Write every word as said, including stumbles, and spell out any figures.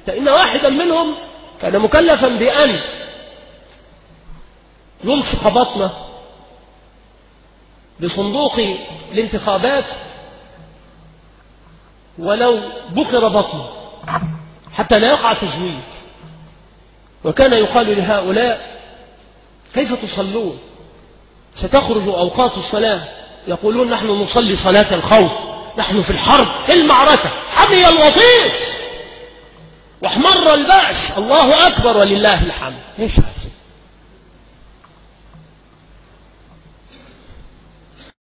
حتى إن واحدا منهم كان مكلفا بأن يلصق بطنه بصندوق الانتخابات ولو بخر بطنه حتى لا يقع تزوير. وكان يقال لهؤلاء: كيف تصلون؟ ستخرج أوقات الصلاة. يقولون: نحن نصلي صلاة الخوف، نحن في الحرب، في المعركة، حمي الوطيس واحمر البأس، الله أكبر ولله الحمد. إيش هذا؟